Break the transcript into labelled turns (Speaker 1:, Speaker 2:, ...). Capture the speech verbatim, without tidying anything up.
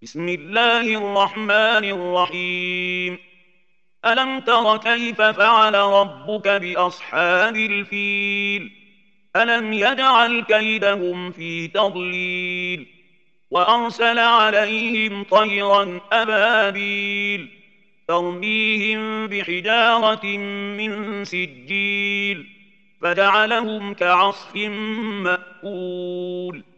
Speaker 1: بسم الله الرحمن الرحيم. ألم تر كيف فعل ربك بأصحاب الفيل؟ ألم يجعل كيدهم في تضليل وأرسل عليهم طيرا أبابيل ترميهم بحجارة من سجيل فجعلهم كعصف مأكول.